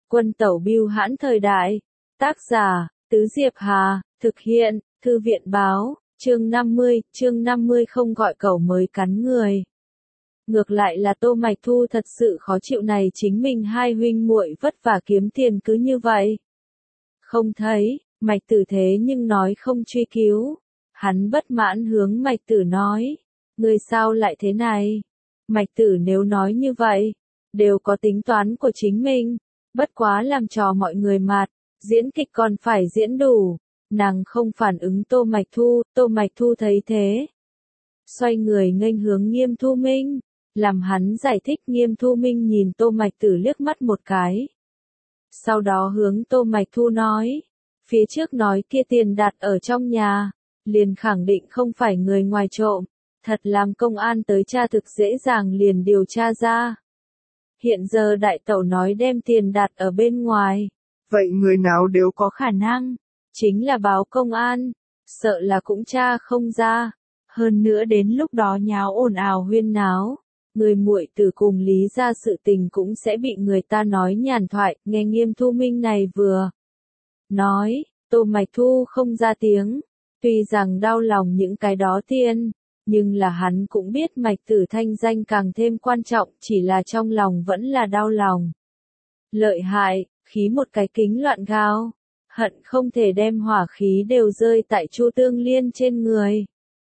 Quân tẩu bưu hãn thời đại. Tác giả, Tứ Diệp Hà, thực hiện, Thư viện báo, chương 50 không gọi cẩu mới cắn người. Ngược lại là Tô Mạch Thu thật sự khó chịu này chính mình hai huynh muội vất vả kiếm tiền cứ như vậy. Không thấy, Mạch Tử thế nhưng nói không truy cứu. Hắn bất mãn hướng Mạch Tử nói, người sao lại thế này? Mạch Tử nếu nói như vậy, đều có tính toán của chính mình, bất quá làm trò mọi người mặt, diễn kịch còn phải diễn đủ. Nàng không phản ứng Tô Mạch Thu thấy thế. Xoay người nghênh hướng Nghiêm Thu Minh, làm hắn giải thích. Nghiêm Thu Minh nhìn Tô Mạch Tử liếc mắt một cái. Sau đó hướng Tô Mạch Thu nói, phía trước nói kia tiền đặt ở trong nhà, liền khẳng định không phải người ngoài trộm, thật làm công an tới tra thực dễ dàng liền điều tra ra. Hiện giờ đại tẩu nói đem tiền đặt ở bên ngoài, vậy người nào đều có khả năng, chính là báo công an, sợ là cũng tra không ra, hơn nữa đến lúc đó nháo ồn ào huyên náo. Người muội tử cùng Lý gia sự tình cũng sẽ bị người ta nói nhàn thoại. Nghe Nghiêm Thu Minh này vừa nói, Tô Mạch Thu không ra tiếng, tuy rằng đau lòng những cái đó tiền, nhưng là hắn cũng biết Mạch Tử thanh danh càng thêm quan trọng, chỉ là trong lòng vẫn là đau lòng. Lợi hại, khí một cái kính loạn gao, hận không thể đem hỏa khí đều rơi tại Chu Tương Liên trên người.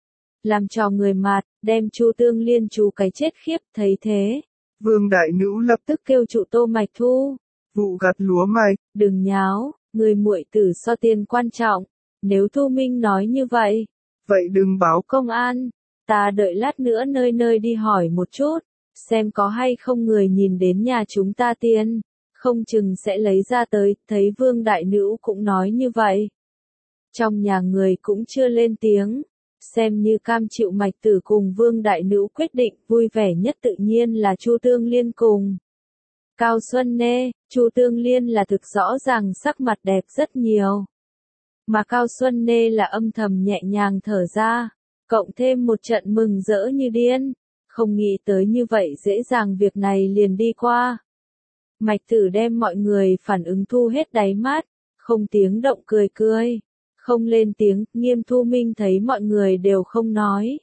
Làm cho người mặt, đem Chu Tương Liên chú cái chết khiếp. Thấy thế, Vương đại nữ lập tức kêu trụ Tô Mạch Thu, vụ gặt lúa mạch, đừng nháo, người muội tử so tiền quan trọng, nếu Thu Minh nói như vậy, vậy đừng báo công an, ta đợi lát nữa nơi đi hỏi một chút, xem có hay không người nhìn đến nhà chúng ta tiền, không chừng sẽ lấy ra tới. Thấy Vương đại nữ cũng nói như vậy, trong nhà người cũng chưa lên tiếng, xem như cam chịu Mạch Tử cùng Vương đại nữ quyết định. Vui vẻ nhất tự nhiên là Chu Tương Liên cùng Cao Xuân Nê. Chu Tương Liên là thực rõ ràng sắc mặt đẹp rất nhiều, mà Cao Xuân Nê là âm thầm nhẹ nhàng thở ra, cộng thêm một trận mừng rỡ như điên, không nghĩ tới như vậy dễ dàng việc này liền đi qua. Mạch Tử đem mọi người phản ứng thu hết đáy mắt, không tiếng động cười cười, không lên tiếng. Nghiêm Thu Minh thấy mọi người đều không nói,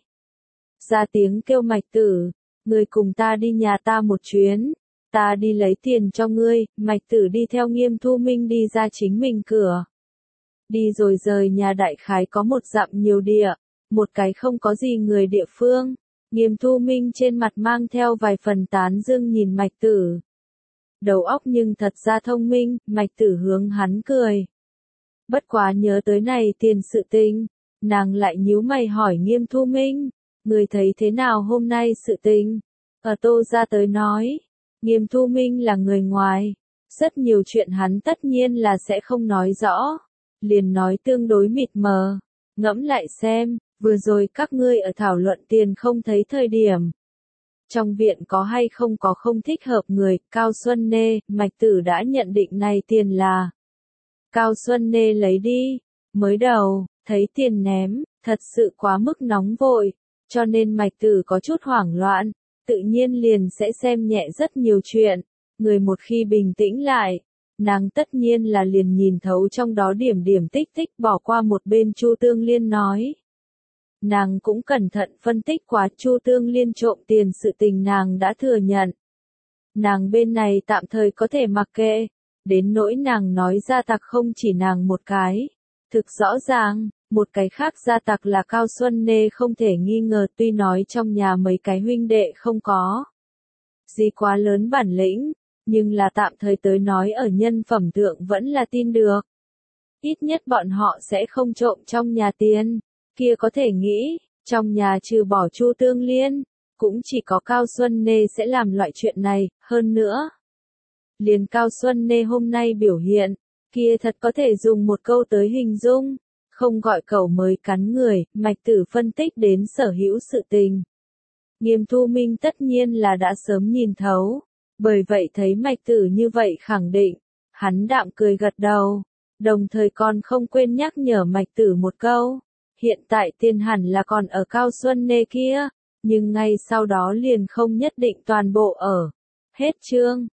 ra tiếng kêu Mạch Tử, người cùng ta đi nhà ta một chuyến, ta đi lấy tiền cho ngươi. Mạch Tử đi theo Nghiêm Thu Minh đi ra chính mình cửa. Đi rồi rời nhà đại khái có một dặm nhiều địa, một cái không có gì người địa phương. Nghiêm Thu Minh trên mặt mang theo vài phần tán dương nhìn Mạch Tử. Đầu óc nhưng thật ra thông minh. Mạch Tử hướng hắn cười. Bất quá nhớ tới này tiền sự tình, nàng lại nhíu mày hỏi Nghiêm Thu Minh, người thấy thế nào hôm nay sự tình? Ở Tô gia tới nói, Nghiêm Thu Minh là người ngoài, rất nhiều chuyện hắn tất nhiên là sẽ không nói rõ, liền nói tương đối mịt mờ. Ngẫm lại xem, vừa rồi các ngươi ở thảo luận tiền không thấy thời điểm, trong viện có hay không có không thích hợp người. Cao Xuân Nê. Mạch Tử đã nhận định này tiền là Cao Xuân Nê lấy đi. Mới đầu, thấy tiền ném, thật sự quá mức nóng vội, cho nên Mạch Tử có chút hoảng loạn, tự nhiên liền sẽ xem nhẹ rất nhiều chuyện. Người một khi bình tĩnh lại, nàng tất nhiên là liền nhìn thấu trong đó điểm điểm tích tích. Bỏ qua một bên Chu Tương Liên nói, nàng cũng cẩn thận phân tích quá. Chu Tương Liên trộm tiền sự tình nàng đã thừa nhận, nàng bên này tạm thời có thể mặc kệ. Đến nỗi nàng nói gia tặc không chỉ nàng một cái, thực rõ ràng, một cái khác gia tặc là Cao Xuân Nê không thể nghi ngờ. Tuy nói trong nhà mấy cái huynh đệ không có gì quá lớn bản lĩnh, nhưng là tạm thời tới nói ở nhân phẩm thượng vẫn là tin được. Ít nhất bọn họ sẽ không trộm trong nhà tiền, kia có thể nghĩ, trong nhà trừ bỏ Chu Tương Liên, cũng chỉ có Cao Xuân Nê sẽ làm loại chuyện này. Hơn nữa, liền Cao Xuân Nê hôm nay biểu hiện, kia thật có thể dùng một câu tới hình dung, không gọi cẩu mới cắn người. Mạch Tử phân tích đến sở hữu sự tình, Nghiêm Thu Minh tất nhiên là đã sớm nhìn thấu, bởi vậy thấy Mạch Tử như vậy khẳng định, hắn đạm cười gật đầu, đồng thời còn không quên nhắc nhở Mạch Tử một câu, hiện tại tiền hẳn là còn ở Cao Xuân Nê kia, nhưng ngay sau đó liền không nhất định toàn bộ ở. Hết chương.